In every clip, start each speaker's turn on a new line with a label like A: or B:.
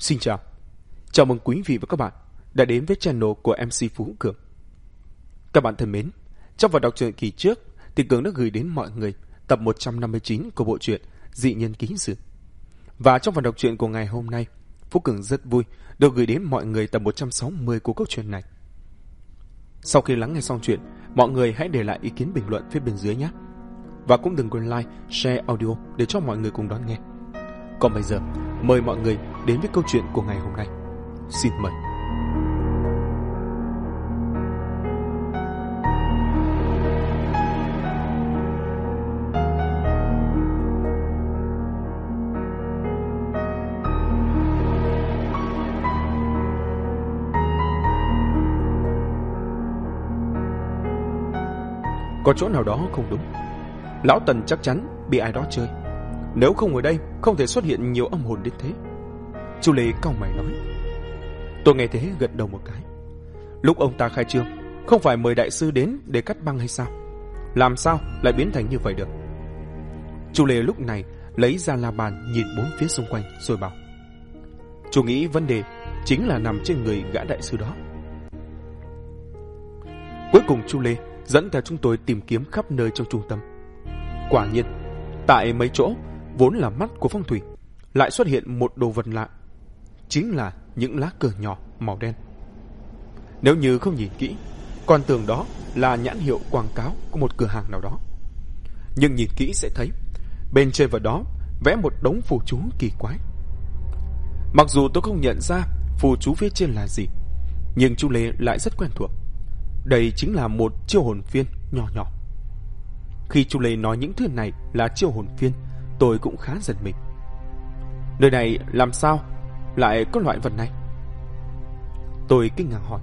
A: Xin chào, chào mừng quý vị và các bạn đã đến với channel của MC Phú Cường. Các bạn thân mến, trong phần đọc truyện kỳ trước thì Cường đã gửi đến mọi người tập 159 của bộ truyện Dị Nhân Ký Sự. Và trong phần đọc truyện của ngày hôm nay, Phú Cường rất vui được gửi đến mọi người tập 160 của câu chuyện này. Sau khi lắng nghe xong chuyện, mọi người hãy để lại ý kiến bình luận phía bên dưới nhé. Và cũng đừng quên like, share audio để cho mọi người cùng đón nghe. Còn bây giờ, mời mọi người đến với câu chuyện của ngày hôm nay. Xin mời. Có chỗ nào đó không đúng. Lão Tần chắc chắn bị ai đó chơi. Nếu không ở đây, không thể xuất hiện nhiều âm hồn đến thế. Chu Lê cau mày nói. Tôi nghe thế gật đầu một cái. Lúc ông ta khai trương, không phải mời đại sư đến để cắt băng hay sao? Làm sao lại biến thành như vậy được? Chu Lê lúc này lấy ra la bàn nhìn bốn phía xung quanh rồi bảo. Chú nghĩ vấn đề chính là nằm trên người gã đại sư đó. Cuối cùng Chu Lê dẫn theo chúng tôi tìm kiếm khắp nơi trong trung tâm. Quả nhiên, tại mấy chỗ vốn là mắt của phong thủy lại xuất hiện một đồ vật lạ, chính là những lá cờ nhỏ màu đen. Nếu như không nhìn kỹ, còn tưởng đó là nhãn hiệu quảng cáo của một cửa hàng nào đó. Nhưng nhìn kỹ sẽ thấy bên trên vật đó vẽ một đống phù chú kỳ quái. Mặc dù tôi không nhận ra phù chú phía trên là gì, nhưng Chu Lê lại rất quen thuộc. Đây chính là một chiêu hồn phiên nhỏ nhỏ. Khi Chu Lê nói những thứ này là chiêu hồn phiên, tôi cũng khá giật mình. Nơi này làm sao lại có loại vật này? Tôi kinh ngạc hỏi.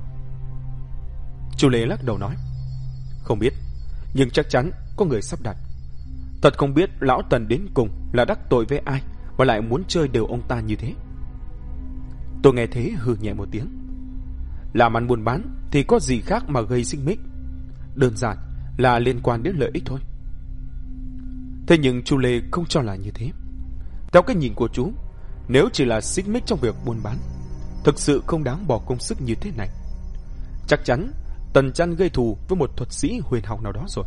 A: Chu Lê lắc đầu nói. Không biết, nhưng chắc chắn có người sắp đặt. Thật không biết lão Tần đến cùng là đắc tội với ai mà lại muốn chơi đều ông ta như thế. Tôi nghe thế hừ nhẹ một tiếng. Làm ăn buôn bán thì có gì khác mà gây xích mích. Đơn giản là liên quan đến lợi ích thôi. Thế nhưng Chu Lê không cho là như thế. Theo cái nhìn của chú, nếu chỉ là xích mích trong việc buôn bán, thực sự không đáng bỏ công sức như thế này. Chắc chắn Tần Chăn gây thù với một thuật sĩ huyền học nào đó rồi.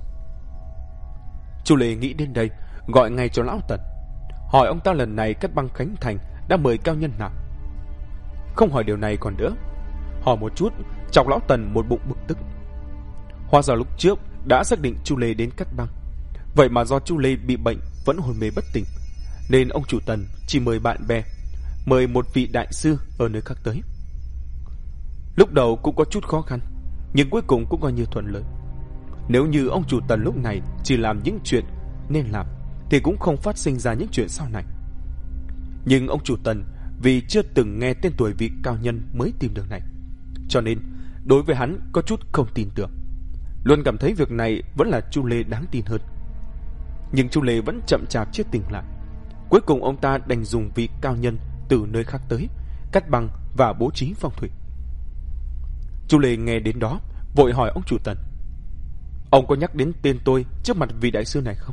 A: Chu Lê nghĩ đến đây, gọi ngay cho lão Tần, hỏi ông ta lần này cắt băng khánh thành đã mời cao nhân nào. Không hỏi điều này còn đỡ, hỏi một chút chọc lão Tần một bụng bực tức. Hóa ra lúc trước đã xác định Chu Lê đến cắt băng, vậy mà do Chu Lê bị bệnh vẫn hôn mê bất tỉnh, nên ông chủ Tần chỉ mời bạn bè, mời một vị đại sư ở nơi khác tới. Lúc đầu cũng có chút khó khăn, nhưng cuối cùng cũng coi như thuận lợi. Nếu như ông chủ Tần lúc này chỉ làm những chuyện nên làm, thì cũng không phát sinh ra những chuyện sau này. Nhưng ông chủ Tần vì chưa từng nghe tên tuổi vị cao nhân mới tìm được này, cho nên đối với hắn có chút không tin tưởng, luôn cảm thấy việc này vẫn là Chu Lê đáng tin hơn. Nhưng Chu Lê vẫn chậm chạp chưa tỉnh lại. Cuối cùng ông ta đành dùng vị cao nhân từ nơi khác tới, cắt băng và bố trí phong thủy. Chu Lê nghe đến đó vội hỏi ông chủ Tần. Ông có nhắc đến tên tôi trước mặt vị đại sư này không?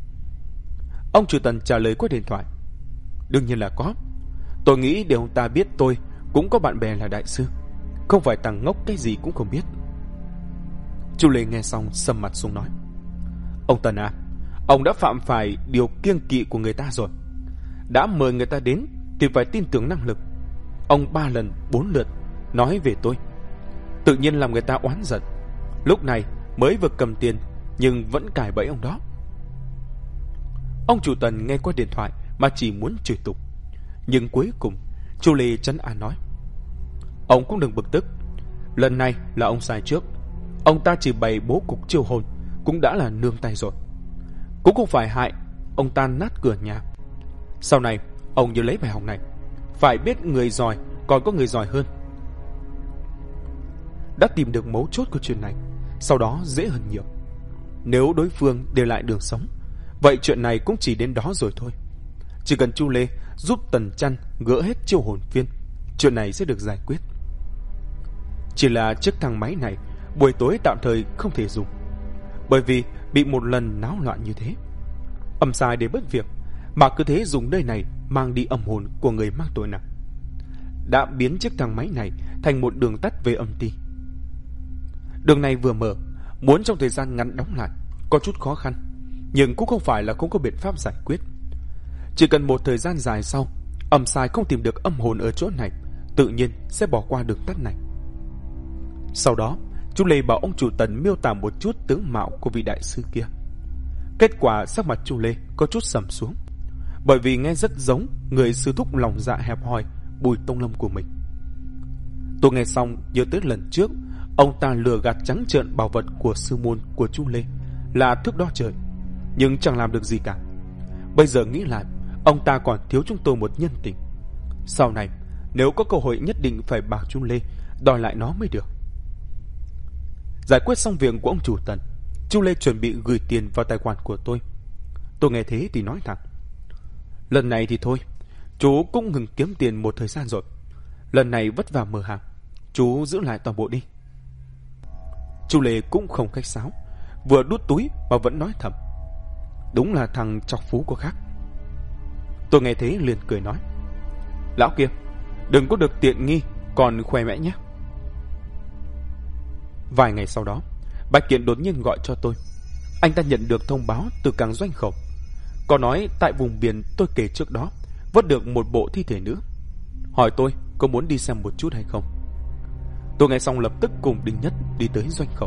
A: Ông chủ Tần trả lời qua điện thoại. Đương nhiên là có. Tôi nghĩ để ông ta biết tôi cũng có bạn bè là đại sư, không phải thằng ngốc cái gì cũng không biết. Chu Lê nghe xong sầm mặt xuống nói. Ông Tần à, ông đã phạm phải điều kiêng kỵ của người ta rồi. Đã mời người ta đến thì phải tin tưởng năng lực. Ông 3 lần 4 lượt nói về tôi, tự nhiên làm người ta oán giận. Lúc này mới vừa cầm tiền nhưng vẫn cài bẫy ông đó. Ông chủ Tần nghe qua điện thoại mà chỉ muốn chửi tục, nhưng cuối cùng Chu Lê trấn an nói. Ông cũng đừng bực tức. Lần này là ông sai trước. Ông ta chỉ bày bố cục chiêu hồn cũng đã là nương tay rồi, cũng không phải hại ông ta nát cửa nhà. Sau này ông nhớ lấy bài học này, phải biết người giỏi còn có người giỏi hơn. Đã tìm được mấu chốt của chuyện này, sau đó dễ hơn nhiều. Nếu đối phương để lại đường sống, vậy chuyện này cũng chỉ đến đó rồi thôi. Chỉ cần Chu Lê giúp Tần Chăn gỡ hết chiêu hồn phiên, chuyện này sẽ được giải quyết. Chỉ là chiếc thang máy này buổi tối tạm thời không thể dùng, bởi vì bị một lần náo loạn như thế. Âm sai để bất việc, mà cứ thế dùng nơi này mang đi âm hồn của người mang tội nặng. đã biến chiếc thang máy này thành một đường tắt về âm ty. Đường này vừa mở, muốn trong thời gian ngắn đóng lại có chút khó khăn, nhưng cũng không phải là không có biện pháp giải quyết. Chỉ cần một thời gian dài sau, âm sai không tìm được âm hồn ở chỗ này, tự nhiên sẽ bỏ qua đường tắt này. Sau đó, chú Lê bảo ông chủ Tần miêu tả một chút tướng mạo của vị đại sư kia. Kết quả sắc mặt chú Lê có chút sầm xuống, bởi vì nghe rất giống người sư thúc lòng dạ hẹp hòi Bùi Tông Lâm của mình. Tôi nghe xong nhớ tới lần trước ông ta lừa gạt trắng trợn bảo vật của sư môn của chú Lê là thước đo trời, nhưng chẳng làm được gì cả. Bây giờ nghĩ lại, ông ta còn thiếu chúng tôi một nhân tình. Sau này nếu có cơ hội nhất định phải bảo chú Lê đòi lại nó mới được. Giải quyết xong việc của ông chủ Tần, chú Lê chuẩn bị gửi tiền vào tài khoản của tôi. Tôi nghe thế thì nói thẳng: lần này thì thôi, chú cũng ngừng kiếm tiền một thời gian rồi. Lần này vất vả mở hàng, chú giữ lại toàn bộ đi. Chú Lê cũng không khách sáo, vừa đút túi mà vẫn nói thầm: đúng là thằng chọc phú của khác. Tôi nghe thế liền cười nói: lão kia, đừng có được tiện nghi còn khoe mẽ nhé. Vài ngày sau đó, Bạch Kiện đột nhiên gọi cho tôi. Anh ta nhận được thông báo từ cảng Doanh Khẩu, có nói tại vùng biển tôi kể trước đó vớt được một bộ thi thể nữa, hỏi tôi có muốn đi xem một chút hay không. Tôi nghe xong lập tức cùng Đinh Nhất đi tới Doanh Khẩu.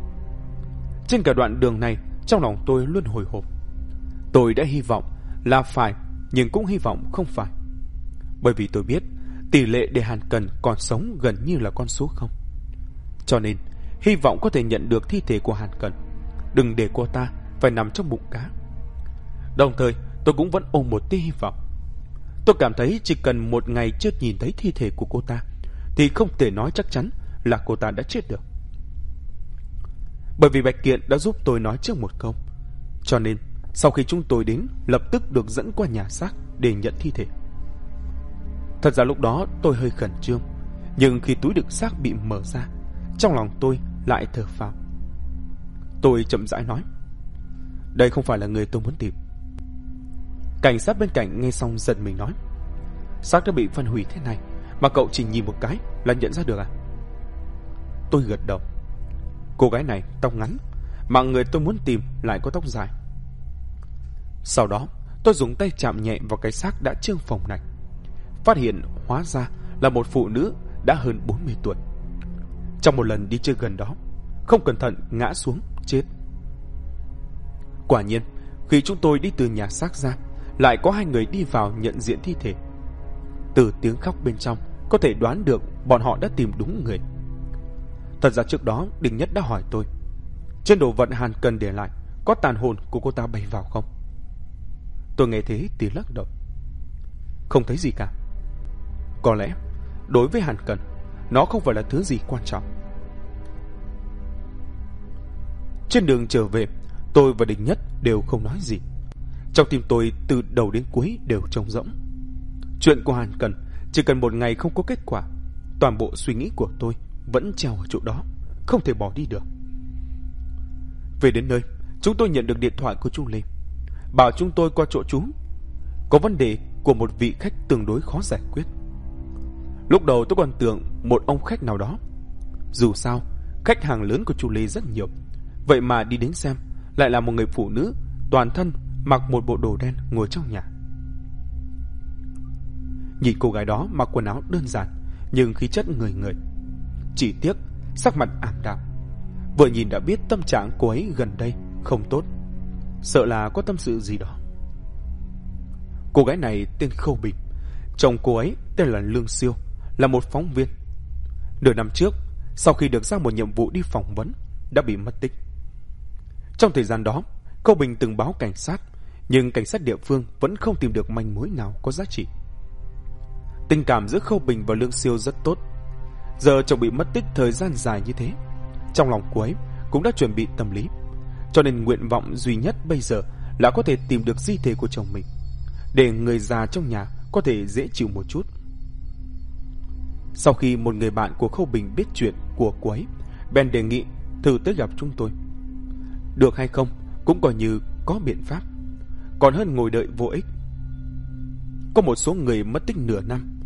A: Trên cả đoạn đường này, trong lòng tôi luôn hồi hộp. Tôi đã hy vọng là phải, nhưng cũng hy vọng không phải, bởi vì tôi biết tỷ lệ để Hàn Cần còn sống gần như là con số 0. Cho nên hy vọng có thể nhận được thi thể của Hàn Cần, đừng để cô ta phải nằm trong bụng cá. Đồng thời tôi cũng vẫn ôm một tia hy vọng. Tôi cảm thấy chỉ cần một ngày chưa nhìn thấy thi thể của cô ta thì không thể nói chắc chắn là cô ta đã chết được. Bởi vì Bạch Kiện đã giúp tôi nói trước một câu, cho nên sau khi chúng tôi đến, lập tức được dẫn qua nhà xác để nhận thi thể. Thật ra lúc đó tôi hơi khẩn trương, nhưng khi túi đựng xác bị mở ra, trong lòng tôi lại thở phào. Tôi chậm rãi nói: đây không phải là người tôi muốn tìm. Cảnh sát bên cạnh nghe xong giật mình nói: xác đã bị phân hủy thế này mà cậu chỉ nhìn một cái là nhận ra được à? Tôi gật đầu. Cô gái này tóc ngắn, mà người tôi muốn tìm lại có tóc dài. Sau đó tôi dùng tay chạm nhẹ vào cái xác đã trương phồng này, phát hiện hóa ra là một phụ nữ đã hơn 40 tuổi. Trong một lần đi chơi gần đó, không cẩn thận ngã xuống chết. Quả nhiên, khi chúng tôi đi từ nhà xác ra, lại có hai người đi vào nhận diện thi thể. Từ tiếng khóc bên trong có thể đoán được bọn họ đã tìm đúng người. Thật ra trước đó Đinh Nhất đã hỏi tôi, trên đồ vật Hàn Cần để lại có tàn hồn của cô ta bay vào không? Tôi nghe thế thì lắc đầu: không thấy gì cả. Có lẽ đối với Hàn Cần, nó không phải là thứ gì quan trọng. Trên đường trở về, tôi và Đinh Nhất đều không nói gì. Trong tim tôi từ đầu đến cuối đều trống rỗng. Chuyện của Hàn Cần chỉ cần một ngày không có kết quả, toàn bộ suy nghĩ của tôi vẫn treo ở chỗ đó, không thể bỏ đi được. Về đến nơi, chúng tôi nhận được điện thoại của chú Lê, bảo chúng tôi qua chỗ chú. Có vấn đề của một vị khách tương đối khó giải quyết. Lúc đầu tôi còn tưởng một ông khách nào đó. Dù sao, khách hàng lớn của chú Lê rất nhiều, vậy mà đi đến xem lại là một người phụ nữ toàn thân mặc một bộ đồ đen ngồi trong nhà. Nhìn cô gái đó mặc quần áo đơn giản nhưng khí chất người người. Chỉ tiếc sắc mặt ảm đạm, vừa nhìn đã biết tâm trạng cô ấy gần đây không tốt, sợ là có tâm sự gì đó. Cô gái này tên Khâu Bình, chồng cô ấy tên là Lương Siêu, là một phóng viên. Nửa năm trước, sau khi được giao một nhiệm vụ đi phỏng vấn, đã bị mất tích. Trong thời gian đó, Khâu Bình từng báo cảnh sát, nhưng cảnh sát địa phương vẫn không tìm được manh mối nào có giá trị. Tình cảm giữa Khâu Bình và Lương Siêu rất tốt. Giờ chồng bị mất tích thời gian dài như thế, trong lòng cô ấy cũng đã chuẩn bị tâm lý, cho nên nguyện vọng duy nhất bây giờ là có thể tìm được di thể của chồng mình, để người già trong nhà có thể dễ chịu một chút. Sau khi một người bạn của Khâu Bình biết chuyện của cô ấy, bèn đề nghị thử tới gặp chúng tôi. Được hay không cũng coi như có biện pháp, còn hơn ngồi đợi vô ích. Có một số người mất tích nửa năm,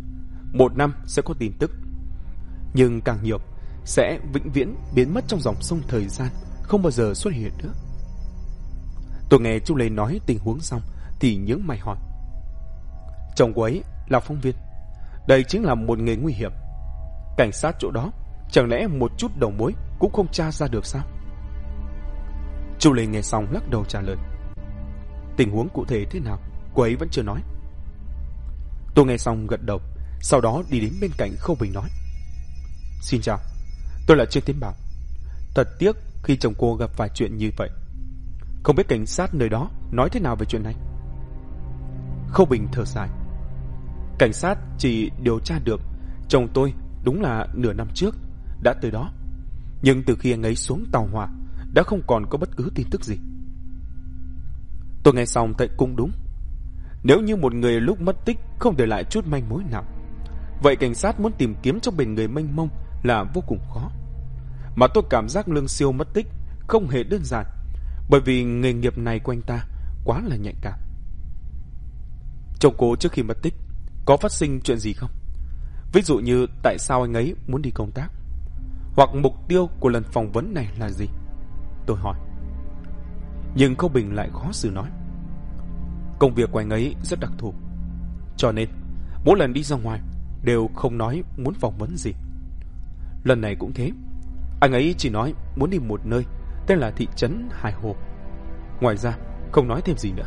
A: 1 năm sẽ có tin tức. Nhưng càng nhiều sẽ vĩnh viễn biến mất trong dòng sông thời gian, không bao giờ xuất hiện nữa. Tôi nghe chú Lê nói tình huống xong thì nhướng mày hỏi. Chồng của ấy là phóng viên. Đây chính là một nghề nguy hiểm. Cảnh sát chỗ đó chẳng lẽ một chút đầu mối cũng không tra ra được sao? Chú Lê nghe xong lắc đầu trả lời. Tình huống cụ thể thế nào, cô ấy vẫn chưa nói. Tôi nghe xong gật đầu, sau đó đi đến bên cạnh Khâu Bình nói. Xin chào, tôi là Trương Tiến Bảo. Thật tiếc khi chồng cô gặp phải chuyện như vậy. Không biết cảnh sát nơi đó nói thế nào về chuyện này? Khâu Bình thở dài. Cảnh sát chỉ điều tra được chồng tôi đúng là nửa năm trước đã tới đó. Nhưng từ khi anh ấy xuống tàu hỏa đã không còn có bất cứ tin tức gì. Tôi nghe xong thấy cũng đúng. Nếu như một người lúc mất tích không để lại chút manh mối nào, vậy cảnh sát muốn tìm kiếm trong biển người mênh mông là vô cùng khó. Mà tôi cảm giác Lương Siêu mất tích không hề đơn giản, bởi vì nghề nghiệp này của anh ta quá là nhạy cảm. Chồng cô trước khi mất tích có phát sinh chuyện gì không? Ví dụ như tại sao anh ấy muốn đi công tác, hoặc mục tiêu của lần phỏng vấn này là gì? Tôi hỏi. Nhưng Khâu Bình lại khó xử nói. Công việc của anh ấy rất đặc thù, cho nên mỗi lần đi ra ngoài đều không nói muốn phỏng vấn gì. Lần này cũng thế. Anh ấy chỉ nói muốn đi một nơi tên là thị trấn Hải Hồ. Ngoài ra không nói thêm gì nữa.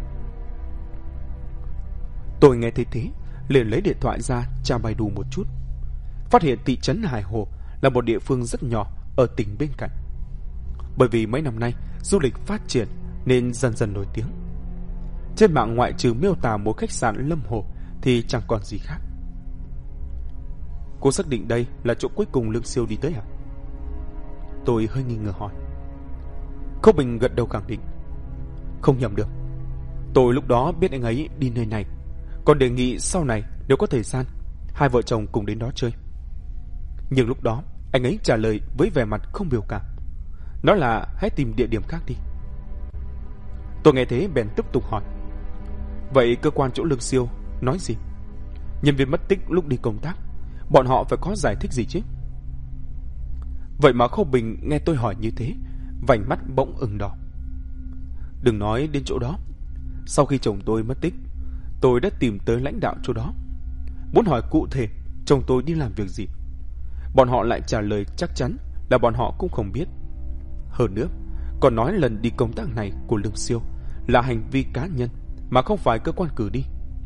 A: Tôi nghe thấy thế liền lấy điện thoại ra tra Baidu một chút, phát hiện thị trấn Hải Hồ là một địa phương rất nhỏ ở tỉnh bên cạnh. Bởi vì mấy năm nay du lịch phát triển nên dần dần nổi tiếng. Trên mạng ngoại trừ miêu tả một khách sạn Lâm Hồ thì chẳng còn gì khác. Cô xác định đây là chỗ cuối cùng Lương Siêu đi tới à? Tôi hơi nghi ngờ hỏi. Khâu Bình gật đầu khẳng định. Không nhầm được. Tôi lúc đó biết anh ấy đi nơi này, còn đề nghị sau này nếu có thời gian hai vợ chồng cùng đến đó chơi. Nhưng lúc đó anh ấy trả lời với vẻ mặt không biểu cảm, nói là hãy tìm địa điểm khác đi. Tôi nghe thế bèn tiếp tục hỏi. Vậy cơ quan chỗ Lương Siêu nói gì? Nhân viên mất tích lúc đi công tác, bọn họ phải có giải thích gì chứ? Vậy mà Khâu Bình nghe tôi hỏi như thế, vành mắt bỗng ửng đỏ. Đừng nói đến chỗ đó. Sau khi chồng tôi mất tích, tôi đã tìm tới lãnh đạo chỗ đó, muốn hỏi cụ thể chồng tôi đi làm việc gì. Bọn họ lại trả lời chắc chắn là bọn họ cũng không biết. Hơn nữa, còn nói lần đi công tác này của Lương Siêu là hành vi cá nhân mà không phải cơ quan cử đi.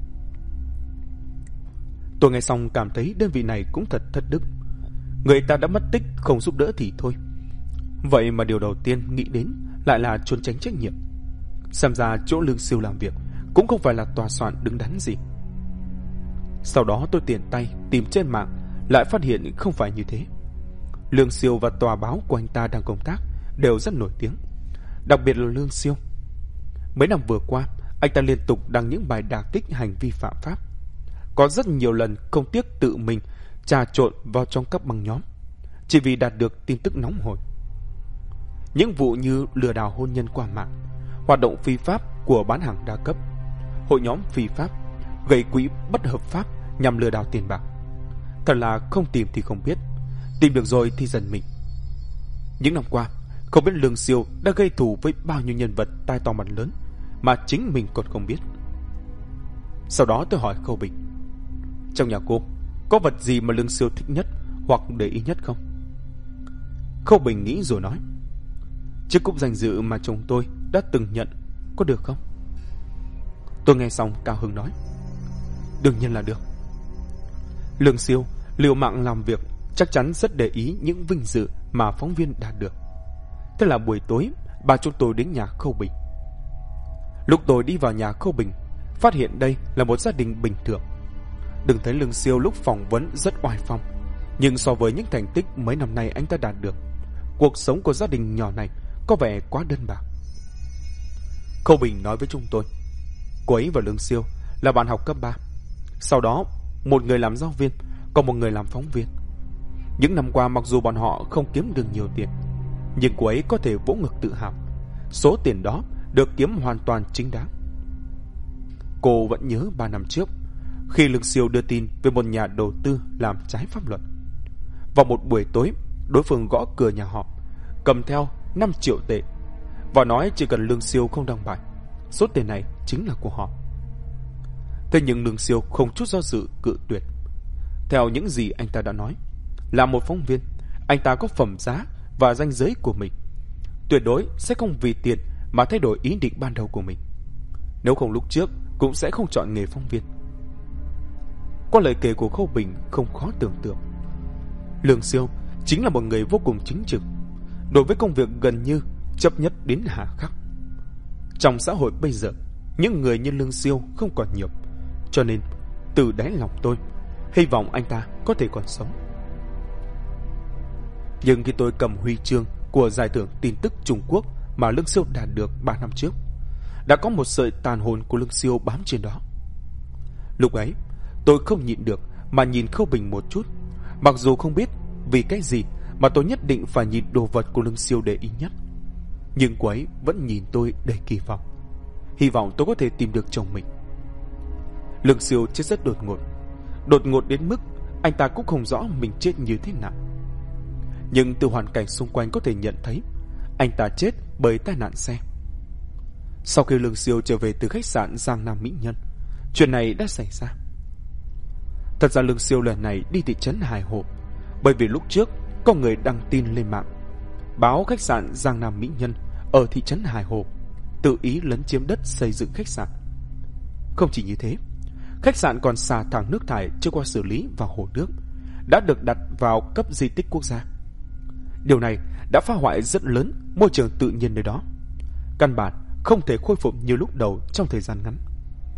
A: Tôi nghe xong cảm thấy đơn vị này cũng thật thất đức. Người ta đã mất tích không giúp đỡ thì thôi, vậy mà điều đầu tiên nghĩ đến lại là trốn tránh trách nhiệm. Xem ra chỗ Lương Siêu làm việc cũng không phải là tòa soạn đứng đắn gì. Sau đó tôi tiện tay tìm trên mạng, lại phát hiện không phải như thế. Lương Siêu và tòa báo của anh ta đang công tác đều rất nổi tiếng. Đặc biệt là Lương Siêu. Mấy năm vừa qua, anh ta liên tục đăng những bài đả kích hành vi phạm pháp. Có rất nhiều lần không tiếc tự mình trà trộn vào trong các băng nhóm, chỉ vì đạt được tin tức nóng hổi. Những vụ như lừa đảo hôn nhân qua mạng, hoạt động phi pháp của bán hàng đa cấp, hội nhóm phi pháp, gây quỹ bất hợp pháp nhằm lừa đảo tiền bạc. Thật là không tìm thì không biết, tìm được rồi thì giận mình. Những năm qua, không biết Lương Siêu đã gây thù với bao nhiêu nhân vật tai to mặt lớn mà chính mình còn không biết. Sau đó tôi hỏi Khâu Bình, trong nhà cô có vật gì mà Lương Siêu thích nhất hoặc để ý nhất không? Khâu Bình nghĩ rồi nói, chiếc cúp danh dự mà chồng tôi đã từng nhận, có được không? Tôi nghe xong cao hứng nói, đương nhiên là được. Lương Siêu liều mạng làm việc, chắc chắn rất để ý những vinh dự mà phóng viên đạt được. Thế là buổi tối ba chúng tôi đến nhà Khâu Bình. Lúc tôi đi vào nhà Khâu Bình, phát hiện đây là một gia đình bình thường. Đừng thấy Lương Siêu lúc phỏng vấn rất oai phong, nhưng so với những thành tích mấy năm nay anh ta đạt được, cuộc sống của gia đình nhỏ này có vẻ quá đơn bạc. Khâu Bình nói với chúng tôi, cô ấy và Lương Siêu là bạn học cấp 3. Sau đó một người làm giáo viên, còn một người làm phóng viên. Những năm qua mặc dù bọn họ không kiếm được nhiều tiền, nhưng cô ấy có thể vỗ ngực tự hào, số tiền đó được kiếm hoàn toàn chính đáng. Cô vẫn nhớ 3 năm trước, khi Lương Siêu đưa tin về một nhà đầu tư làm trái pháp luật. Vào một buổi tối, đối phương gõ cửa nhà họ, cầm theo 5 triệu tệ và nói chỉ cần Lương Siêu không đăng bài, số tiền này chính là của họ. Thế nhưng Lương Siêu không chút do dự cự tuyệt. Theo những gì anh ta đã nói, là một phóng viên, anh ta có phẩm giá và danh giới của mình, tuyệt đối sẽ không vì tiền mà thay đổi ý định ban đầu của mình. Nếu không lúc trước cũng sẽ không chọn nghề phóng viên. Qua lời kể của Khâu Bình không khó tưởng tượng, Lương Siêu chính là một người vô cùng chính trực, đối với công việc gần như chấp nhất đến hà khắc. Trong xã hội bây giờ, những người như Lương Siêu không còn nhiều, cho nên từ đáy lòng tôi hy vọng anh ta có thể còn sống. Nhưng khi tôi cầm huy chương của giải thưởng tin tức Trung Quốc mà Lương Siêu đạt được 3 năm trước, đã có một sợi tàn hồn của Lương Siêu bám trên đó. Lúc ấy, tôi không nhịn được mà nhìn Khâu Bình một chút, mặc dù không biết vì cái gì mà tôi nhất định phải nhìn đồ vật của Lương Siêu để ý nhất. Nhưng cô ấy vẫn nhìn tôi đầy kỳ vọng, hy vọng tôi có thể tìm được chồng mình. Lương Siêu chết rất đột ngột đến mức anh ta cũng không rõ mình chết như thế nào. Nhưng từ hoàn cảnh xung quanh có thể nhận thấy anh ta chết bởi tai nạn xe. Sau khi Lương Siêu trở về từ khách sạn Giang Nam Mỹ Nhân, chuyện này đã xảy ra. Thật ra Lương Siêu lần này đi thị trấn Hải Hồ bởi vì lúc trước có người đăng tin lên mạng báo khách sạn Giang Nam Mỹ Nhân ở thị trấn Hải Hồ tự ý lấn chiếm đất xây dựng khách sạn. Không chỉ như thế, khách sạn còn xả thẳng nước thải chưa qua xử lý vào hồ nước, đã được đặt vào cấp di tích quốc gia. Điều này đã phá hoại rất lớn môi trường tự nhiên nơi đó, căn bản không thể khôi phục như lúc đầu trong thời gian ngắn.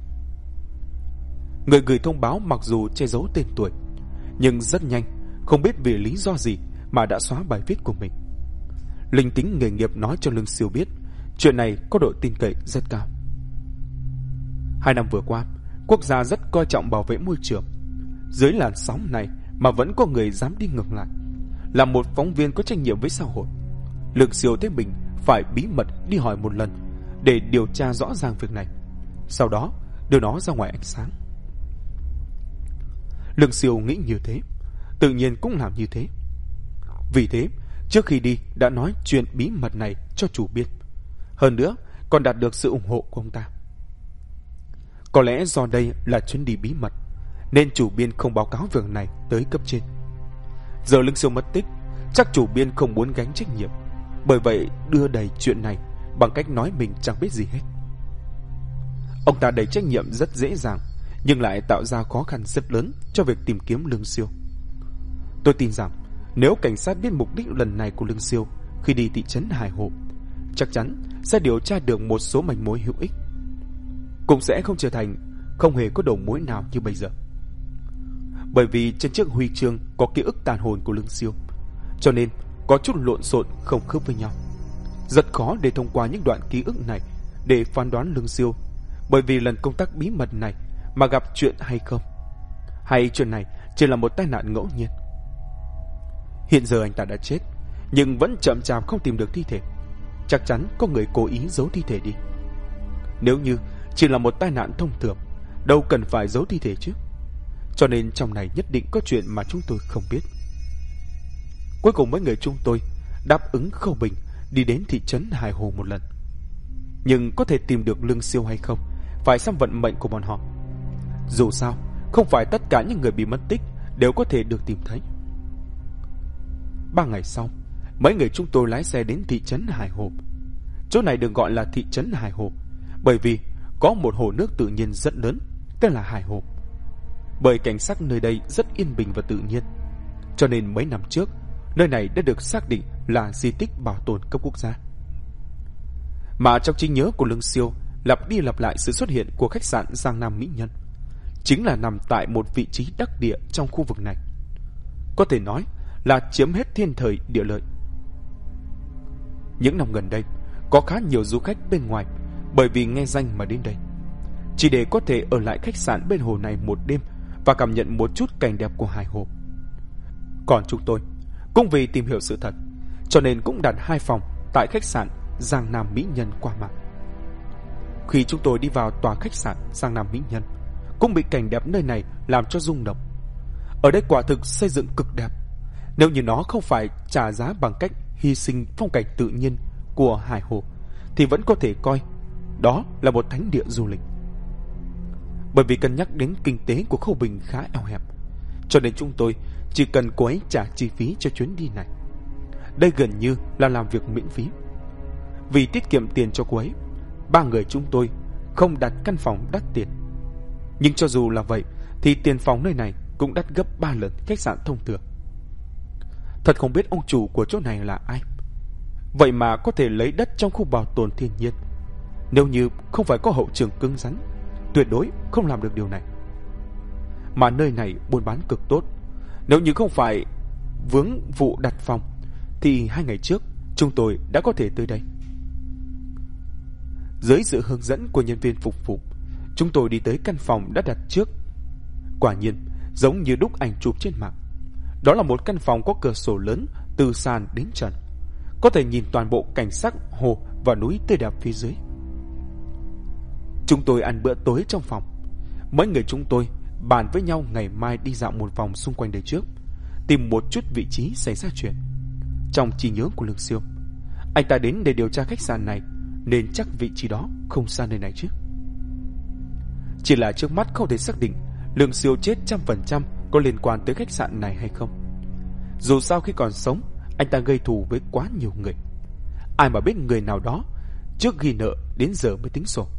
A: Người gửi thông báo mặc dù che giấu tên tuổi, nhưng rất nhanh, không biết vì lý do gì mà đã xóa bài viết của mình. Linh tính nghề nghiệp nói cho Lương Siêu biết chuyện này có độ tin cậy rất cao. 2 năm vừa qua, quốc gia rất coi trọng bảo vệ môi trường. Dưới làn sóng này mà vẫn có người dám đi ngược lại. Là một phóng viên có trách nhiệm với xã hội, Lương Siêu thấy mình phải bí mật đi hỏi một lần để điều tra rõ ràng việc này, sau đó đưa nó ra ngoài ánh sáng. Lương Siêu nghĩ như thế, tự nhiên cũng làm như thế. Vì thế, trước khi đi đã nói chuyện bí mật này cho chủ biên. Hơn nữa, còn đạt được sự ủng hộ của ông ta. Có lẽ do đây là chuyến đi bí mật, nên chủ biên không báo cáo việc này tới cấp trên. Giờ Lương Siêu mất tích, chắc chủ biên không muốn gánh trách nhiệm, bởi vậy đưa đẩy chuyện này bằng cách nói mình chẳng biết gì hết. Ông ta đẩy trách nhiệm rất dễ dàng, nhưng lại tạo ra khó khăn rất lớn cho việc tìm kiếm Lương Siêu. Tôi tin rằng nếu cảnh sát biết mục đích lần này của Lương Siêu khi đi thị trấn Hải Hồ, chắc chắn sẽ điều tra được một số manh mối hữu ích, cũng sẽ không trở thành không hề có đầu mối nào như bây giờ. Bởi vì trên chiếc huy chương có ký ức tàn hồn của Lương Siêu, cho nên có chút lộn xộn không khớp với nhau. Rất khó để thông qua những đoạn ký ức này để phán đoán Lương Siêu, bởi vì lần công tác bí mật này mà gặp chuyện hay không, hay chuyện này chỉ là một tai nạn ngẫu nhiên. Hiện giờ anh ta đã chết, nhưng vẫn chậm chạp không tìm được thi thể. Chắc chắn có người cố ý giấu thi thể đi. Nếu như chỉ là một tai nạn thông thường, đâu cần phải giấu thi thể chứ. Cho nên trong này nhất định có chuyện mà chúng tôi không biết. Cuối cùng mấy người chúng tôi đáp ứng Khâu Bình đi đến thị trấn Hải Hồ một lần. Nhưng có thể tìm được Lương Siêu hay không phải xem vận mệnh của bọn họ. Dù sao, không phải tất cả những người bị mất tích đều có thể được tìm thấy. 3 ngày sau, mấy người chúng tôi lái xe đến thị trấn Hải Hồ. Chỗ này được gọi là thị trấn Hải Hồ bởi vì có một hồ nước tự nhiên rất lớn tên là Hải Hồ. Bởi cảnh sắc nơi đây rất yên bình và tự nhiên, cho nên mấy năm trước nơi này đã được xác định là di tích bảo tồn cấp quốc gia. Mà trong trí nhớ của Lương Siêu lặp đi lặp lại sự xuất hiện của khách sạn Giang Nam Mỹ Nhân, chính là nằm tại một vị trí đắc địa trong khu vực này, có thể nói là chiếm hết thiên thời địa lợi. Những năm gần đây có khá nhiều du khách bên ngoài bởi vì nghe danh mà đến đây, chỉ để có thể ở lại khách sạn bên hồ này một đêm và cảm nhận một chút cảnh đẹp của Hải Hồ. Còn chúng tôi cũng vì tìm hiểu sự thật, cho nên cũng đặt 2 phòng tại khách sạn Giang Nam Mỹ Nhân qua mạng. Khi chúng tôi đi vào tòa khách sạn Giang Nam Mỹ Nhân, cũng bị cảnh đẹp nơi này làm cho rung động. Ở đây quả thực xây dựng cực đẹp. Nếu như nó không phải trả giá bằng cách hy sinh phong cảnh tự nhiên của hải hồ, thì vẫn có thể coi đó là một thánh địa du lịch. Bởi vì cân nhắc đến kinh tế của Khâu Bình khá eo hẹp, cho nên chúng tôi chỉ cần cô ấy trả chi phí cho chuyến đi này. Đây gần như là làm việc miễn phí. Vì tiết kiệm tiền cho cô ấy, 3 người chúng tôi không đặt căn phòng đắt tiền. Nhưng cho dù là vậy thì tiền phòng nơi này cũng đắt gấp 3 lần khách sạn thông thường. Thật không biết ông chủ của chỗ này là ai, vậy mà có thể lấy đất trong khu bảo tồn thiên nhiên. Nếu như không phải có hậu trường cứng rắn, tuyệt đối không làm được điều này. Mà nơi này buôn bán cực tốt. Nếu như không phải vướng vụ đặt phòng thì 2 ngày trước chúng tôi đã có thể tới đây. Dưới sự hướng dẫn của nhân viên phục vụ, chúng tôi đi tới căn phòng đã đặt trước. Quả nhiên giống như đúc ảnh chụp trên mạng. Đó là một căn phòng có cửa sổ lớn từ sàn đến trần, có thể nhìn toàn bộ cảnh sắc hồ và núi tươi đẹp phía dưới. Chúng tôi ăn bữa tối trong phòng. Mấy người chúng tôi bàn với nhau ngày mai đi dạo một vòng xung quanh đây trước, tìm một chút vị trí xảy ra chuyện. Trong trí nhớ của Lương Siêu, anh ta đến để điều tra khách sạn này, nên chắc vị trí đó không xa nơi này chứ. Chỉ là trước mắt không thể xác định Lương Siêu chết 100% có liên quan tới khách sạn này hay không. Dù sao khi còn sống, anh ta gây thù với quá nhiều người. Ai mà biết người nào đó trước ghi nợ đến giờ mới tính sổ.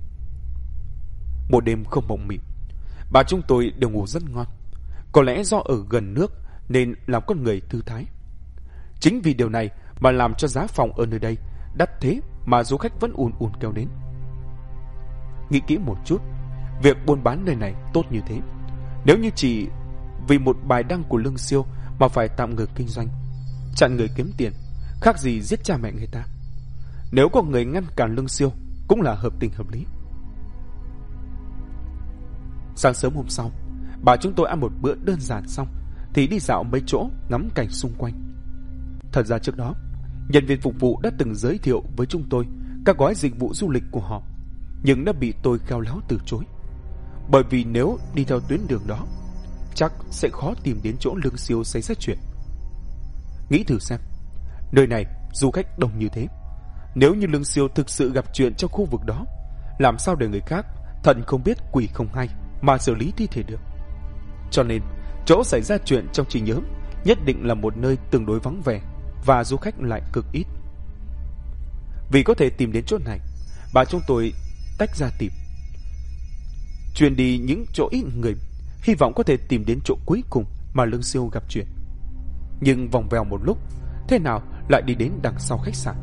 A: Một đêm không mộng mị, bà chúng tôi đều ngủ rất ngon. Có lẽ do ở gần nước nên làm con người thư thái. Chính vì điều này mà làm cho giá phòng ở nơi đây đắt thế mà du khách vẫn ùn ùn kéo đến. Nghĩ kỹ một chút, việc buôn bán nơi này tốt như thế, nếu như chỉ vì một bài đăng của Lương Siêu mà phải tạm ngừng kinh doanh, chặn người kiếm tiền, khác gì giết cha mẹ người ta. Nếu có người ngăn cản Lương Siêu cũng là hợp tình hợp lý. Sáng sớm hôm sau, bà chúng tôi ăn một bữa đơn giản xong thì đi dạo mấy chỗ ngắm cảnh xung quanh. Thật ra trước đó, nhân viên phục vụ đã từng giới thiệu với chúng tôi các gói dịch vụ du lịch của họ, nhưng đã bị tôi khéo léo từ chối. Bởi vì nếu đi theo tuyến đường đó, chắc sẽ khó tìm đến chỗ Lương Siêu xảy ra chuyện. Nghĩ thử xem, nơi này du khách đông như thế, nếu như Lương Siêu thực sự gặp chuyện trong khu vực đó, làm sao để người khác thần không biết quỷ không hay mà xử lý thi thể được. Cho nên chỗ xảy ra chuyện trong trí nhớ nhất định là một nơi tương đối vắng vẻ và du khách lại cực ít. Vì có thể tìm đến chỗ này, bà chúng tôi tách ra tìm, chuyên đi những chỗ ít người, hy vọng có thể tìm đến chỗ cuối cùng mà Lương Siêu gặp chuyện. Nhưng vòng vèo một lúc, thế nào lại đi đến đằng sau khách sạn.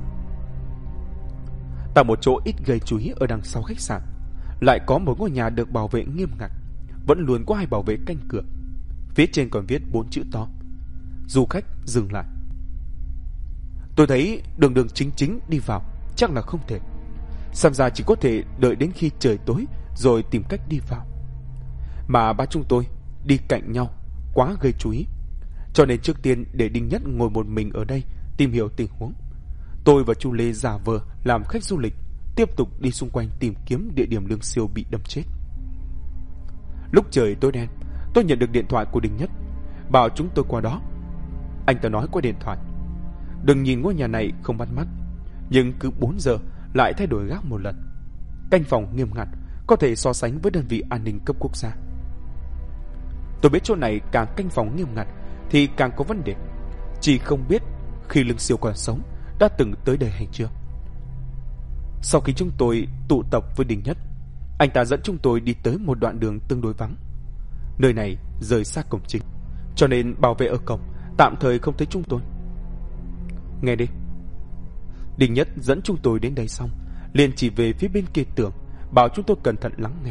A: Tại một chỗ ít gây chú ý ở đằng sau khách sạn, lại có một ngôi nhà được bảo vệ nghiêm ngặt, vẫn luôn có 2 bảo vệ canh cửa. Phía trên còn viết 4 chữ to: du khách dừng lại. Tôi thấy đường chính đi vào chắc là không thể, xem ra chỉ có thể đợi đến khi trời tối rồi tìm cách đi vào. Mà ba chúng tôi đi cạnh nhau quá gây chú ý, cho nên trước tiên để Đinh Nhất ngồi một mình ở đây tìm hiểu tình huống. Tôi và Chu Lê giả vờ làm khách du lịch, tiếp tục đi xung quanh tìm kiếm địa điểm Lương Siêu bị đâm chết. Lúc trời tối đen, tôi nhận được điện thoại của Đinh Nhất, bảo chúng tôi qua đó. Anh ta nói qua điện thoại: đừng nhìn ngôi nhà này không bắt mắt, nhưng cứ 4 giờ lại thay đổi gác một lần. Canh phòng nghiêm ngặt, có thể so sánh với đơn vị an ninh cấp quốc gia. Tôi biết chỗ này càng canh phòng nghiêm ngặt thì càng có vấn đề, chỉ không biết khi Lương Siêu còn sống đã từng tới đây hay chưa. Sau khi chúng tôi tụ tập với Đinh Nhất, anh ta dẫn chúng tôi đi tới một đoạn đường tương đối vắng. Nơi này rời xa cổng chính, cho nên bảo vệ ở cổng tạm thời không thấy chúng tôi. Nghe đi. Đinh Nhất dẫn chúng tôi đến đây xong, liền chỉ về phía bên kia tường, bảo chúng tôi cẩn thận lắng nghe.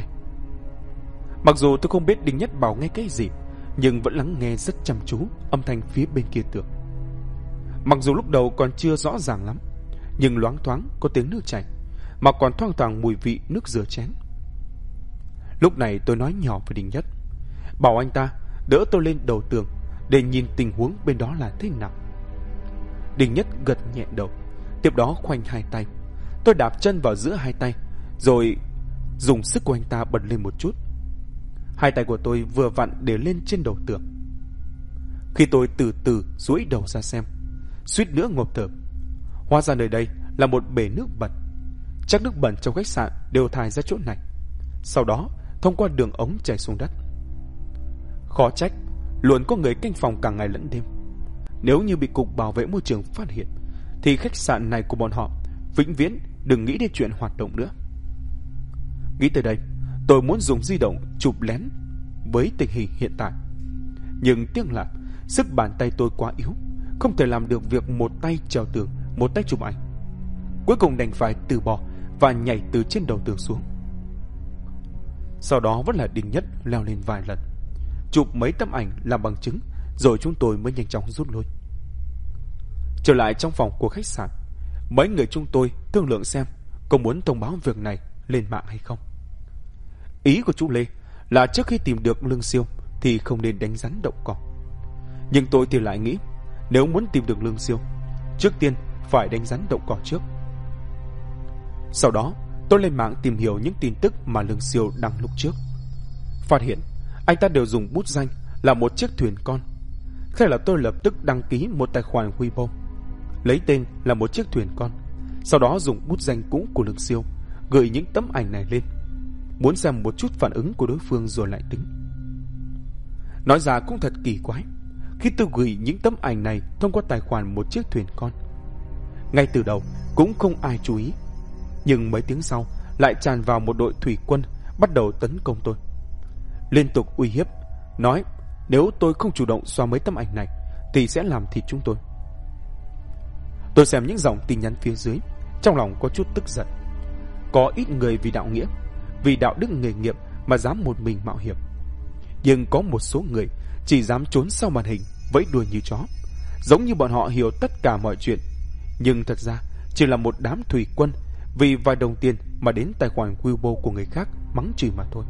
A: Mặc dù tôi không biết Đinh Nhất bảo nghe cái gì, nhưng vẫn lắng nghe rất chăm chú âm thanh phía bên kia tường. Mặc dù lúc đầu còn chưa rõ ràng lắm, nhưng loáng thoáng có tiếng nước chảy, mà còn thoang thoảng mùi vị nước rửa chén. Lúc này tôi nói nhỏ với Đinh Nhất, bảo anh ta đỡ tôi lên đầu tường để nhìn tình huống bên đó là thế nào. Đinh Nhất gật nhẹ đầu, tiếp đó khoanh hai tay. Tôi đạp chân vào giữa hai tay, rồi dùng sức của anh ta bật lên một chút. Hai tay của tôi vừa vặn để lên trên đầu tường. Khi tôi từ từ duỗi đầu ra xem, suýt nữa ngộp thở. Hóa ra nơi đây là một bể nước bẩn. Chắc nước bẩn trong khách sạn đều thải ra chỗ này, sau đó thông qua đường ống chảy xuống đất. Khó trách luôn có người canh phòng cả ngày lẫn đêm. Nếu như bị cục bảo vệ môi trường phát hiện, thì khách sạn này của bọn họ vĩnh viễn đừng nghĩ đến chuyện hoạt động nữa. Nghĩ tới đây, tôi muốn dùng di động chụp lén với tình hình hiện tại. Nhưng tiếc là sức bàn tay tôi quá yếu, không thể làm được việc một tay trèo tường, một tay chụp ảnh. Cuối cùng đành phải từ bỏ và nhảy từ trên đầu tường xuống. Sau đó vẫn là Đinh Nhất leo lên vài lần, chụp mấy tấm ảnh làm bằng chứng, rồi chúng tôi mới nhanh chóng rút lui. Trở lại trong phòng của khách sạn, mấy người chúng tôi thương lượng xem có muốn thông báo việc này lên mạng hay không. Ý của chú Lê là trước khi tìm được Lương Siêu thì không nên đánh rắn động cỏ. Nhưng tôi thì lại nghĩ, nếu muốn tìm được Lương Siêu, trước tiên phải đánh rắn động cỏ trước. Sau đó tôi lên mạng tìm hiểu những tin tức mà Lương Siêu đăng lúc trước. Phát hiện anh ta đều dùng bút danh là một chiếc thuyền con. Thế là tôi lập tức đăng ký một tài khoản Weibo, lấy tên là một chiếc thuyền con. Sau đó dùng bút danh cũ của Lương Siêu gửi những tấm ảnh này lên, muốn xem một chút phản ứng của đối phương rồi lại tính. Nói ra cũng thật kỳ quái, khi tôi gửi những tấm ảnh này thông qua tài khoản một chiếc thuyền con, ngay từ đầu cũng không ai chú ý. Nhưng mấy tiếng sau lại tràn vào một đội thủy quân, bắt đầu tấn công tôi, liên tục uy hiếp, nói nếu tôi không chủ động xóa mấy tấm ảnh này thì sẽ làm thịt chúng tôi. Tôi xem những dòng tin nhắn phía dưới, trong lòng có chút tức giận. Có ít người vì đạo nghĩa, vì đạo đức nghề nghiệp mà dám một mình mạo hiểm, nhưng có một số người chỉ dám trốn sau màn hình vẫy đuôi như chó, giống như bọn họ hiểu tất cả mọi chuyện, nhưng thật ra chỉ là một đám thủy quân vì vài đồng tiền mà đến tài khoản Weibo của người khác mắng chửi mà thôi.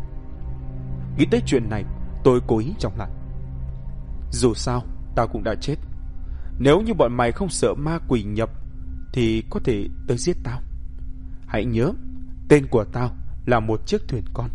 A: Nghĩ tới chuyện này, tôi cố ý trong lại. Dù sao tao cũng đã chết, nếu như bọn mày không sợ ma quỷ nhập thì có thể tới giết tao. Hãy nhớ, tên của tao là một chiếc thuyền con.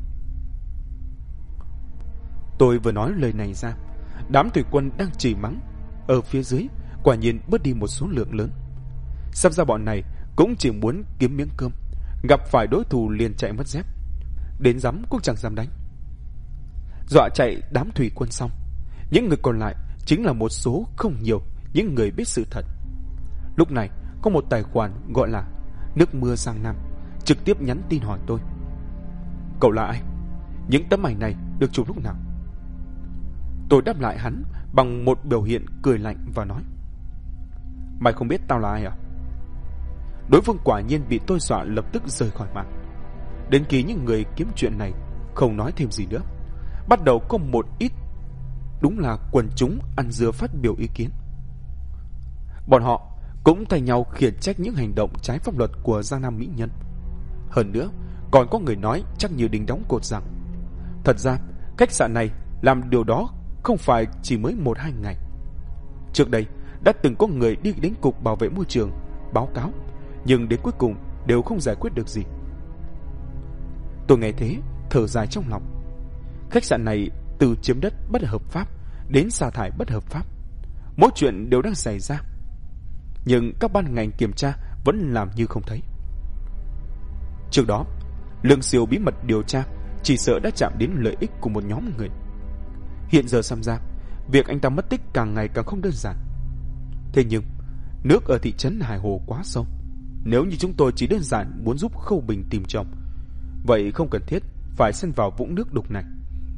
A: Tôi vừa nói lời này ra, đám thủy quân đang chửi mắng ở phía dưới quả nhiên bớt đi một số lượng lớn. Xem ra bọn này cũng chỉ muốn kiếm miếng cơm, gặp phải đối thủ liền chạy mất dép, đến dám cũng chẳng dám đánh. Dọa chạy đám thủy quân xong, những người còn lại chính là một số không nhiều những người biết sự thật. Lúc này có một tài khoản gọi là Nước Mưa Giang Nam trực tiếp nhắn tin hỏi tôi: cậu là ai? Những tấm ảnh này được chụp lúc nào? Tôi đáp lại hắn bằng một biểu hiện cười lạnh và nói: mày không biết tao là ai à? Đối phương quả nhiên bị tôi dọa lập tức rời khỏi mạng. Đến khi những người kiếm chuyện này không nói thêm gì nữa, bắt đầu có một ít đúng là quần chúng ăn dưa phát biểu ý kiến. Bọn họ cũng thay nhau khiển trách những hành động trái pháp luật của Giang Nam mỹ nhân. Hơn nữa còn có người nói chắc như đinh đóng cột rằng thật ra khách sạn này làm điều đó không phải chỉ mới 1-2 ngày. Trước đây đã từng có người đi đến cục bảo vệ môi trường báo cáo, nhưng đến cuối cùng đều không giải quyết được gì. Tôi nghe thế thở dài trong lòng. Khách sạn này từ chiếm đất bất hợp pháp đến xả thải bất hợp pháp, mỗi chuyện đều đang xảy ra, nhưng các ban ngành kiểm tra vẫn làm như không thấy. Trước đó Lương Siêu bí mật điều tra, chỉ sợ đã chạm đến lợi ích của một nhóm người. Hiện giờ xem ra việc anh ta mất tích càng ngày càng không đơn giản. Thế nhưng nước ở thị trấn Hải Hồ quá sâu, nếu như chúng tôi chỉ đơn giản muốn giúp Khâu Bình tìm chồng, vậy không cần thiết phải xen vào vũng nước đục này.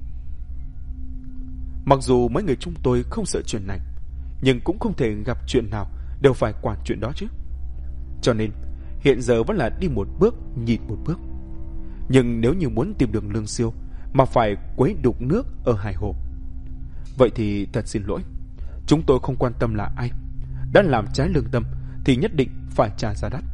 A: Mặc dù mấy người chúng tôi không sợ chuyện này, nhưng cũng không thể gặp chuyện nào đều phải quản chuyện đó chứ. Cho nên hiện giờ vẫn là đi một bước nhìn một bước. Nhưng nếu như muốn tìm được Lương Siêu mà phải quấy đục nước ở Hải Hồ, vậy thì thật xin lỗi, chúng tôi không quan tâm là ai, đã làm trái lương tâm thì nhất định phải trả giá đắt.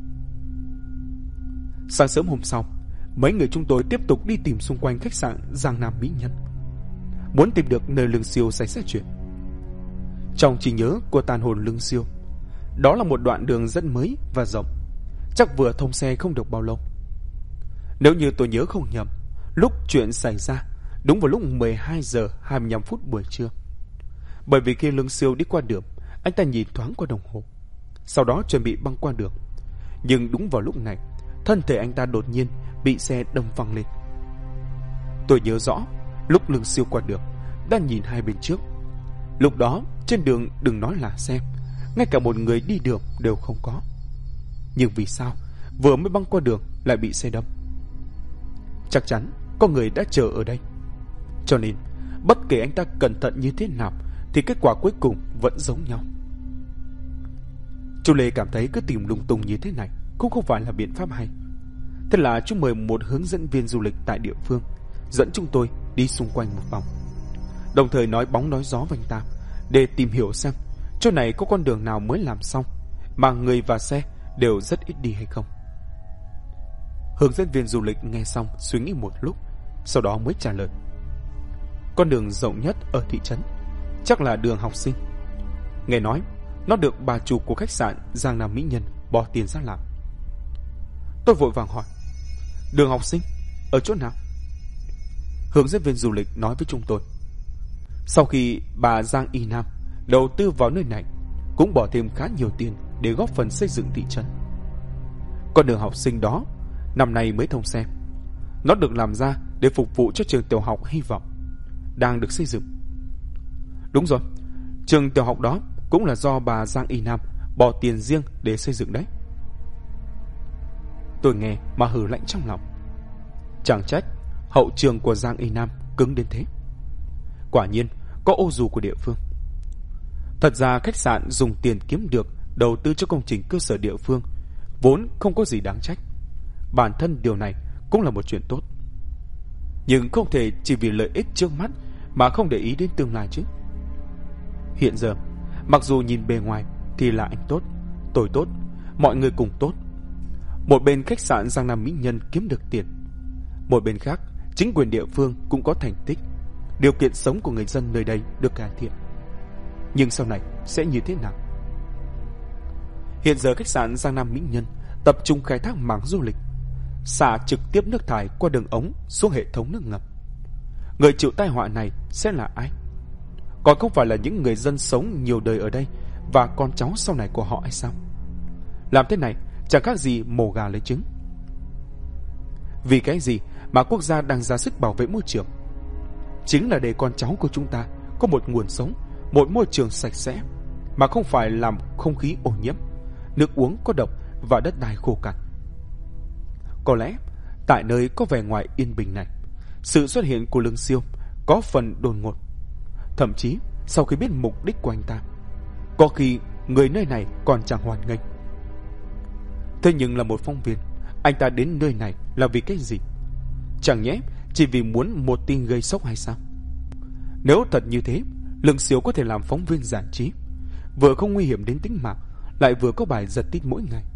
A: Sáng sớm hôm sau, mấy người chúng tôi tiếp tục đi tìm xung quanh khách sạn Giang Nam mỹ nhân, muốn tìm được nơi Lương Siêu xảy ra chuyện. Trong trí nhớ của tàn hồn Lương Siêu, đó là một đoạn đường rất mới và rộng, chắc vừa thông xe không được bao lâu. Nếu như tôi nhớ không nhầm, lúc chuyện xảy ra đúng vào lúc 12 giờ 25 phút buổi trưa. Bởi vì khi Lương Siêu đi qua đường, anh ta nhìn thoáng qua đồng hồ, sau đó chuẩn bị băng qua đường. Nhưng đúng vào lúc này, thân thể anh ta đột nhiên bị xe đâm văng lên. Tôi nhớ rõ, lúc Lương Siêu qua đường, đang nhìn hai bên trước. Lúc đó, trên đường đừng nói là xe, ngay cả một người đi đường đều không có. Nhưng vì sao, vừa mới băng qua đường lại bị xe đâm? Chắc chắn, có người đã chờ ở đây. Cho nên, bất kể anh ta cẩn thận như thế nào, thì kết quả cuối cùng vẫn giống nhau. Chú Lê cảm thấy cứ tìm lung tung như thế này cũng không phải là biện pháp hay. Thế là chú mời một hướng dẫn viên du lịch tại địa phương dẫn chúng tôi đi xung quanh một vòng, đồng thời nói bóng nói gió với anh ta để tìm hiểu xem chỗ này có con đường nào mới làm xong mà người và xe đều rất ít đi hay không. Hướng dẫn viên du lịch nghe xong suy nghĩ một lúc, sau đó mới trả lời: con đường rộng nhất ở thị trấn chắc là đường học sinh. Nghe nói nó được bà chủ của khách sạn Giang Nam Mỹ Nhân bỏ tiền ra làm. Tôi vội vàng hỏi: đường học sinh ở chỗ nào? Hướng dẫn viên du lịch nói với chúng tôi: sau khi bà Giang Y Nam đầu tư vào nơi này, cũng bỏ thêm khá nhiều tiền để góp phần xây dựng thị trấn. Con đường học sinh đó năm nay mới thông xe. Nó được làm ra để phục vụ cho trường tiểu học Hy Vọng, đang được xây dựng. Đúng rồi, trường tiểu học đó cũng là do bà Giang Y Nam bỏ tiền riêng để xây dựng đấy. Tôi nghe mà hừ lạnh trong lòng. Chẳng trách hậu trường của Giang Y Nam cứng đến thế. Quả nhiên có ô dù của địa phương. Thật ra khách sạn dùng tiền kiếm được đầu tư cho công trình cơ sở địa phương vốn không có gì đáng trách. Bản thân điều này cũng là một chuyện tốt. Nhưng không thể chỉ vì lợi ích trước mắt mà không để ý đến tương lai chứ. Hiện giờ, mặc dù nhìn bề ngoài thì là anh tốt, tôi tốt, mọi người cùng tốt. Một bên khách sạn Giang Nam Mỹ Nhân kiếm được tiền, một bên khác chính quyền địa phương cũng có thành tích, điều kiện sống của người dân nơi đây được cải thiện. Nhưng sau này sẽ như thế nào? Hiện giờ khách sạn Giang Nam Mỹ Nhân tập trung khai thác mảng du lịch, xả trực tiếp nước thải qua đường ống xuống hệ thống nước ngầm. Người chịu tai họa này sẽ là ai? Còn không phải là những người dân sống nhiều đời ở đây và con cháu sau này của họ hay sao? Làm thế này chẳng khác gì mổ gà lấy trứng. Vì cái gì mà quốc gia đang ra sức bảo vệ môi trường? Chính là để con cháu của chúng ta có một nguồn sống, một môi trường sạch sẽ, mà không phải làm không khí ô nhiễm, nước uống có độc và đất đai khô cằn. Có lẽ tại nơi có vẻ ngoài yên bình này, sự xuất hiện của Lương Siêu có phần đột ngột. Thậm chí sau khi biết mục đích của anh ta, có khi người nơi này còn chẳng hoan nghênh. Thế nhưng là một phóng viên, anh ta đến nơi này là vì cái gì? Chẳng nhẽ chỉ vì muốn một tin gây sốc hay sao? Nếu thật như thế, Lương Siêu có thể làm phóng viên giải trí, vừa không nguy hiểm đến tính mạng, lại vừa có bài giật tít mỗi ngày.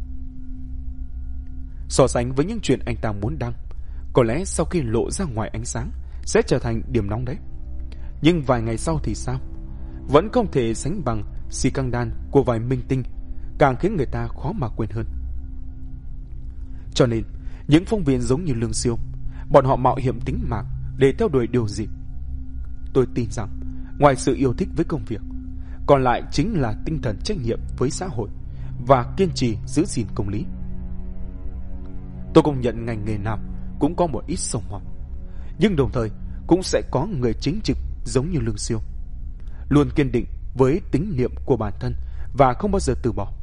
A: So sánh với những chuyện anh ta muốn đăng, có lẽ sau khi lộ ra ngoài ánh sáng sẽ trở thành điểm nóng đấy. Nhưng vài ngày sau thì sao? Vẫn không thể sánh bằng scandal của vài minh tinh, càng khiến người ta khó mà quên hơn. Cho nên, những phóng viên giống như Lương Siêu, bọn họ mạo hiểm tính mạng để theo đuổi điều gì? Tôi tin rằng, ngoài sự yêu thích với công việc, còn lại chính là tinh thần trách nhiệm với xã hội và kiên trì giữ gìn công lý. Tôi công nhận ngành nghề nào cũng có một ít sông hoàng, nhưng đồng thời cũng sẽ có người chính trực giống như Lương Siêu, luôn kiên định với tín niệm của bản thân và không bao giờ từ bỏ.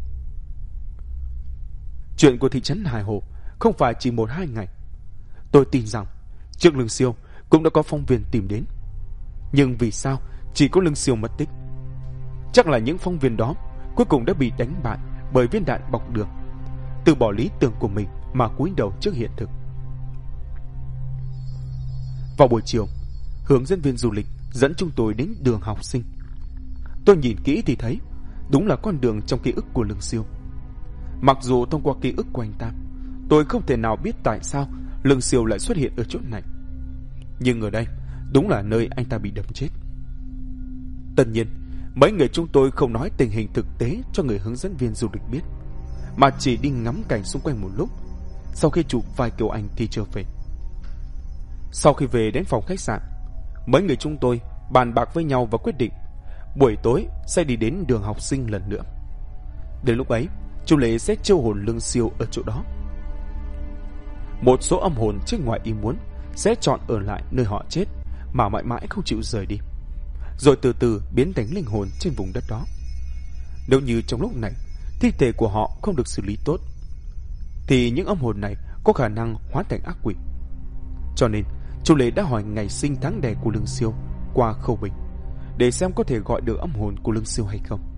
A: Chuyện của thị trấn Hải Hồ không phải chỉ 1-2 ngày. Tôi tin rằng trước Lương Siêu cũng đã có phóng viên tìm đến. Nhưng vì sao chỉ có Lương Siêu mất tích? Chắc là những phóng viên đó cuối cùng đã bị đánh bại bởi viên đạn bọc đường, từ bỏ lý tưởng của mình mà cúi đầu trước hiện thực. Vào buổi chiều, hướng dẫn viên du lịch dẫn chúng tôi đến đường học sinh. Tôi nhìn kỹ thì thấy đúng là con đường trong ký ức của Lương Siêu. Mặc dù thông qua ký ức của anh ta, tôi không thể nào biết tại sao Lương Siêu lại xuất hiện ở chỗ này. Nhưng ở đây đúng là nơi anh ta bị đâm chết. Tất nhiên, mấy người chúng tôi không nói tình hình thực tế cho người hướng dẫn viên du lịch biết, mà chỉ đi ngắm cảnh xung quanh một lúc. Sau khi chụp vài kiểu ảnh thì trở về. Sau khi về đến phòng khách sạn, mấy người chúng tôi bàn bạc với nhau và quyết định buổi tối sẽ đi đến đường học sinh lần nữa. Đến lúc ấy, chú Lê sẽ chiêu hồn Lương Siêu ở chỗ đó. Một số âm hồn trước ngoài ý muốn sẽ chọn ở lại nơi họ chết mà mãi mãi không chịu rời đi, rồi từ từ biến thành linh hồn trên vùng đất đó. Nếu như trong lúc này thi thể của họ không được xử lý tốt, thì những âm hồn này có khả năng hóa thành ác quỷ. Cho nên chú Lê đã hỏi ngày sinh tháng đẻ của Lương Siêu qua khâu bình, để xem có thể gọi được âm hồn của Lương Siêu hay không.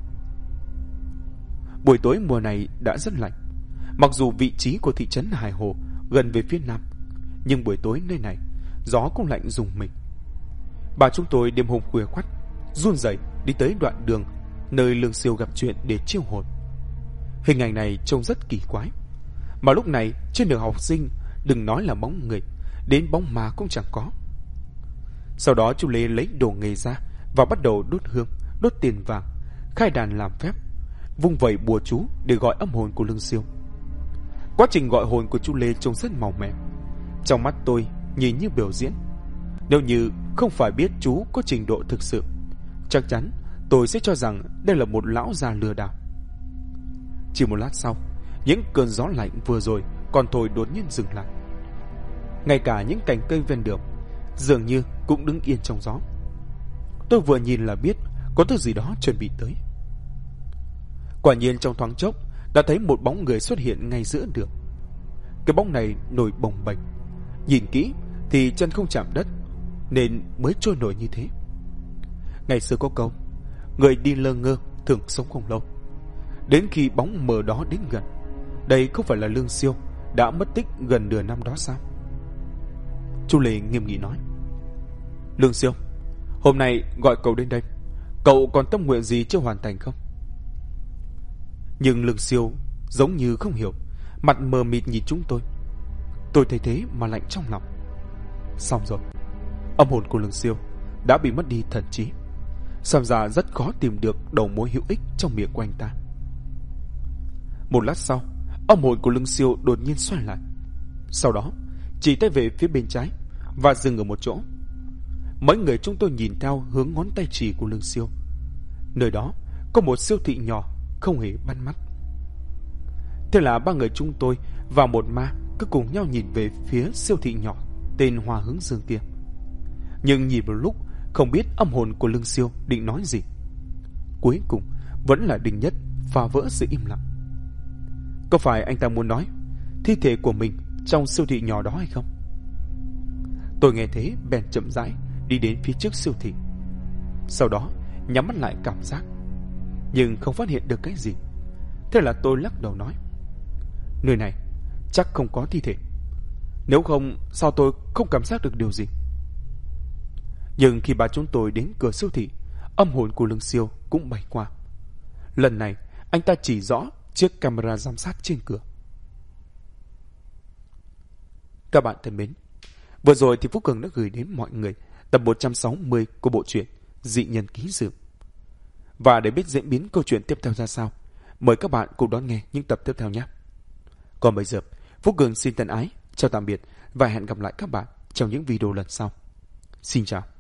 A: Buổi tối mùa này đã rất lạnh. Mặc dù vị trí của thị trấn Hải Hồ gần về phía nam, nhưng buổi tối nơi này gió cũng lạnh rùng mình. Bà chúng tôi đêm hôm khuya khoắt run rẩy đi tới đoạn đường nơi Lương Siêu gặp chuyện để chiêu hồn. Hình ảnh này trông rất kỳ quái, mà lúc này trên đường học sinh đừng nói là bóng người, đến bóng ma cũng chẳng có. Sau đó chú Lê lấy đồ nghề ra và bắt đầu đốt hương, đốt tiền vàng, khai đàn làm phép, vung vẩy bùa chú để gọi âm hồn của Lương Siêu. Quá trình gọi hồn của chú Lê trông rất màu mè. Trong mắt tôi nhìn như biểu diễn. Nếu như không phải biết chú có trình độ thực sự, chắc chắn tôi sẽ cho rằng đây là một lão già lừa đảo. Chỉ một lát sau, những cơn gió lạnh vừa rồi còn thổi đột nhiên dừng lại. Ngay cả những cành cây ven đường dường như cũng đứng yên trong gió. Tôi vừa nhìn là biết có thứ gì đó chuẩn bị tới. Quả nhiên trong thoáng chốc đã thấy một bóng người xuất hiện ngay giữa đường. Cái bóng này nổi bồng bềnh, nhìn kỹ thì chân không chạm đất, nên mới trôi nổi như thế. Ngày xưa có câu, người đi lơ ngơ thường sống không lâu. Đến khi bóng mờ đó đến gần, đây không phải là Lương Siêu đã mất tích gần nửa năm đó sao? Chú Lê nghiêm nghị nói: Lương Siêu, hôm nay gọi cậu đến đây, cậu còn tâm nguyện gì chưa hoàn thành không? Nhưng Lương Siêu giống như không hiểu, mặt mờ mịt nhìn chúng tôi. Tôi thấy thế mà lạnh trong lòng. Xong rồi, âm hồn của Lương Siêu đã bị mất đi thần trí, xem ra rất khó tìm được đầu mối hữu ích trong miệng của anh ta. Một lát sau, âm hồn của Lương Siêu đột nhiên xoay lại, sau đó chỉ tay về phía bên trái và dừng ở một chỗ. Mấy người chúng tôi nhìn theo hướng ngón tay chỉ của Lương Siêu. Nơi đó có một siêu thị nhỏ không hề bắt mắt. Thế là ba người chúng tôi và một ma cứ cùng nhau nhìn về phía siêu thị nhỏ tên Hoa Hướng Dương kia. Nhưng nhìn một lúc không biết âm hồn của Lương Siêu định nói gì. Cuối cùng vẫn là Đinh Nhất phá vỡ sự im lặng. Có phải anh ta muốn nói thi thể của mình trong siêu thị nhỏ đó hay không? Tôi nghe thế bèn chậm rãi đi đến phía trước siêu thị. Sau đó nhắm mắt lại cảm giác, nhưng không phát hiện được cái gì. Thế là tôi lắc đầu nói: nơi này chắc không có thi thể. Nếu không, sao tôi không cảm giác được điều gì? Nhưng khi bà chúng tôi đến cửa siêu thị, âm hồn của Lương Siêu cũng bay qua. Lần này anh ta chỉ rõ chiếc camera giám sát trên cửa. Các bạn thân mến, vừa rồi thì Phúc Cường đã gửi đến mọi người tập 160 của bộ truyện Dị Nhân Ký Sự. Và để biết diễn biến câu chuyện tiếp theo ra sao, mời các bạn cùng đón nghe những tập tiếp theo nhé. Còn bây giờ, Phúc Cường xin thân ái, chào tạm biệt và hẹn gặp lại các bạn trong những video lần sau. Xin chào.